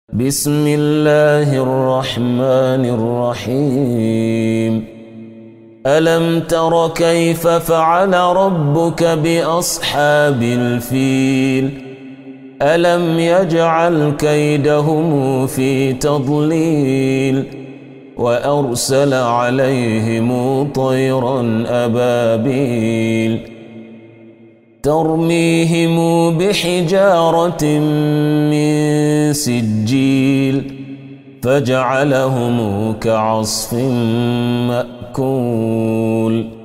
بسم الله الرحمن الرحيم ألم تر كيف فعل ربك بأصحاب الفيل ألم يجعل كيدهم في تضليل وأرسل عليهم طيرا أبابيل ترميهم بحجارة من سجيل فجعلهم كعصف مأكول